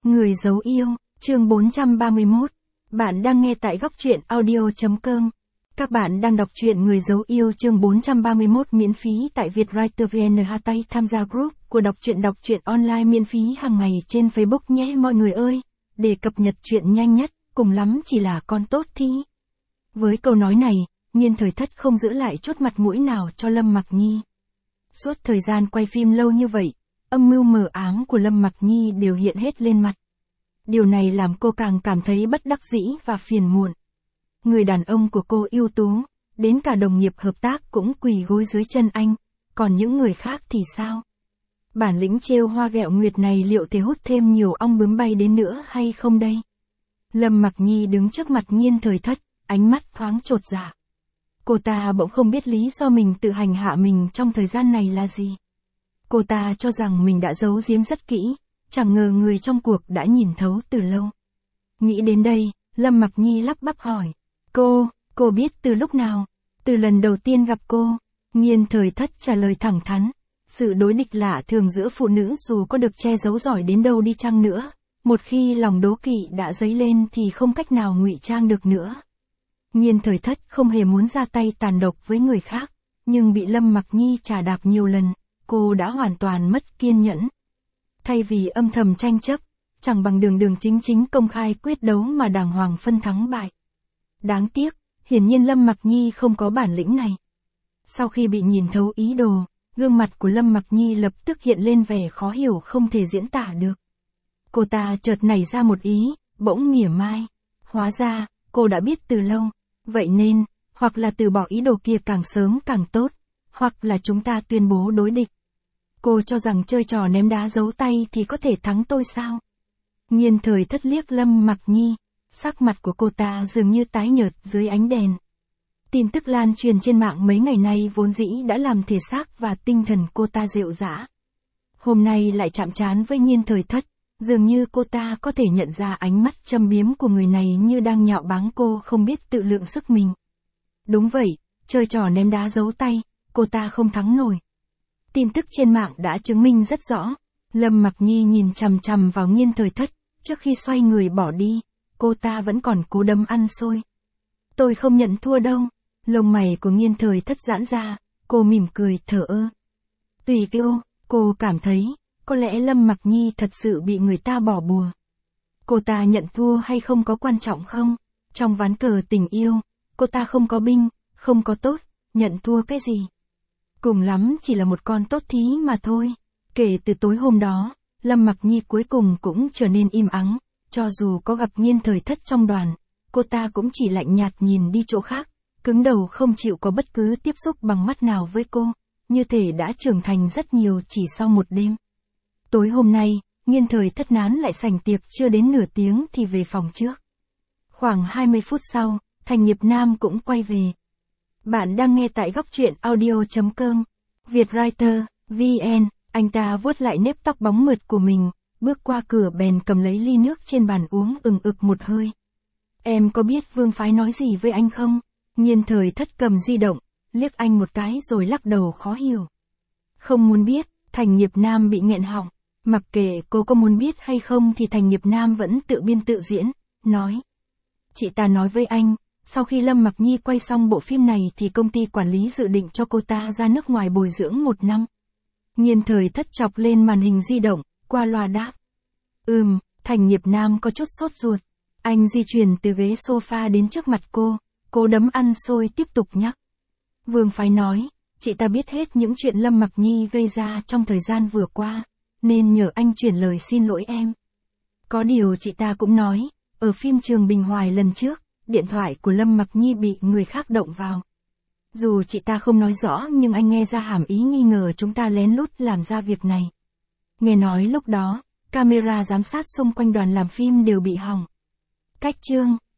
Người giấu yêu, chương 431. Bạn đang nghe tại góc truyện audio.com. Các bạn đang đọc truyện Người giấu yêu chương 431 miễn phí tại Vietwriter VN. Tay tham gia group của đọc truyện online miễn phí hàng ngày trên Facebook nhé mọi người ơi. Để cập nhật truyện nhanh nhất, cùng lắm chỉ là con tốt thi. Với câu nói này, Nhiên Thời Thất không giữ lại chút mặt mũi nào cho Lâm Mặc Nhi. Suốt thời gian quay phim lâu như vậy, âm mưu mờ ám của Lâm Mặc Nhi đều hiện hết lên mặt. Điều này làm cô càng cảm thấy bất đắc dĩ và phiền muộn. Người đàn ông của cô ưu tú, đến cả đồng nghiệp hợp tác cũng quỳ gối dưới chân anh, còn những người khác thì sao? Bản lĩnh trêu hoa ghẹo nguyệt này liệu thể hút thêm nhiều ong bướm bay đến nữa hay không đây? Lâm Mặc Nhi đứng trước mặt Nhiên Thời Thất, ánh mắt thoáng chột dạ. Cô ta bỗng không biết lý do mình tự hành hạ mình trong thời gian này là gì. Cô ta cho rằng mình đã giấu giếm rất kỹ, chẳng ngờ người trong cuộc đã nhìn thấu từ lâu. Nghĩ đến đây, Lâm Mặc Nhi lắp bắp hỏi. Cô biết từ lúc nào? Từ lần đầu tiên gặp cô. Nhiên Thời Thất trả lời thẳng thắn. Sự đối địch lạ thường giữa phụ nữ dù có được che giấu giỏi đến đâu đi chăng nữa, một khi lòng đố kỵ đã dấy lên thì không cách nào ngụy trang được nữa. Nhiên Thời Thất không hề muốn ra tay tàn độc với người khác, nhưng bị Lâm Mặc Nhi trà đạp nhiều lần, cô đã hoàn toàn mất kiên nhẫn. Thay vì âm thầm tranh chấp, chẳng bằng đường chính công khai quyết đấu mà đàng hoàng phân thắng bại. Đáng tiếc, hiển nhiên Lâm Mặc Nhi không có bản lĩnh này. Sau khi bị nhìn thấu ý đồ, gương mặt của Lâm Mặc Nhi lập tức hiện lên vẻ khó hiểu không thể diễn tả được. Cô ta chợt nảy ra một ý, bỗng mỉa mai. Hóa ra, cô đã biết từ lâu. Vậy nên, hoặc là từ bỏ ý đồ kia càng sớm càng tốt, hoặc là chúng ta tuyên bố đối địch. Cô cho rằng chơi trò ném đá giấu tay thì có thể thắng tôi sao? Nhiên Thời Thất liếc Lâm Mặc Nhi, sắc mặt của cô ta dường như tái nhợt dưới ánh đèn. Tin tức lan truyền trên mạng mấy ngày nay vốn dĩ đã làm thể xác và tinh thần cô ta rệu rã. Hôm nay lại chạm trán với Nhiên Thời Thất, dường như cô ta có thể nhận ra ánh mắt châm biếm của người này như đang nhạo báng cô không biết tự lượng sức mình. Đúng vậy, chơi trò ném đá giấu tay, cô ta không thắng nổi. Tin tức trên mạng đã chứng minh rất rõ. Lâm Mặc Nhi nhìn chằm chằm vào Nhiên Thời Thất, trước khi xoay người bỏ đi, cô ta vẫn còn cố đấm ăn xôi. Tôi không nhận thua đâu. Lông mày của Nhiên Thời Thất giãn ra, cô mỉm cười thở ơ. Tùy cô cảm thấy, có lẽ Lâm Mặc Nhi thật sự bị người ta bỏ bùa. Cô ta nhận thua hay không có quan trọng không? Trong ván cờ tình yêu, cô ta không có binh, không có tốt, nhận thua cái gì? Cùng lắm chỉ là một con tốt thí mà thôi. Kể từ tối hôm đó, Lâm Mặc Nhi cuối cùng cũng trở nên im ắng, cho dù có gặp Nhiên Thời Thất trong đoàn, cô ta cũng chỉ lạnh nhạt nhìn đi chỗ khác, cứng đầu không chịu có bất cứ tiếp xúc bằng mắt nào với cô, như thể đã trưởng thành rất nhiều chỉ sau một đêm. Tối hôm nay, Nhiên Thời Thất nán lại sảnh tiệc chưa đến nửa tiếng thì về phòng trước. Khoảng 20 phút sau, Thành Nghiệp Nam cũng quay về. Bạn đang nghe tại góc truyện audio.com. Vietwriter, VN, anh ta vuốt lại nếp tóc bóng mượt của mình, bước qua cửa bèn cầm lấy ly nước trên bàn uống ừng ực một hơi. Em có biết Vương Phái nói gì với anh không? Nhiên Thời Thất cầm di động, liếc anh một cái rồi lắc đầu khó hiểu. Không muốn biết. Thành Nghiệp Nam bị nghẹn họng. Mặc kệ cô có muốn biết hay không thì Thành Nghiệp Nam vẫn tự biên tự diễn, nói. Chị ta nói với anh, sau khi Lâm Mặc Nhi quay xong bộ phim này thì công ty quản lý dự định cho cô ta ra nước ngoài bồi dưỡng 1 năm. Nhiên Thời Thất chọc lên màn hình di động, qua loa đáp. Thành Nghiệp Nam có chút sốt ruột. Anh di chuyển từ ghế sofa đến trước mặt cô đấm ăn xôi tiếp tục nhắc. Vương Phái nói, chị ta biết hết những chuyện Lâm Mặc Nhi gây ra trong thời gian vừa qua, nên nhờ anh chuyển lời xin lỗi em. Có điều chị ta cũng nói, ở phim Trường Bình Hoài lần trước, điện thoại của Lâm Mặc Nhi bị người khác động vào. Dù chị ta không nói rõ nhưng anh nghe ra hàm ý nghi ngờ chúng ta lén lút làm ra việc này. Nghe nói lúc đó, camera giám sát xung quanh đoàn làm phim đều bị hỏng. Cách chương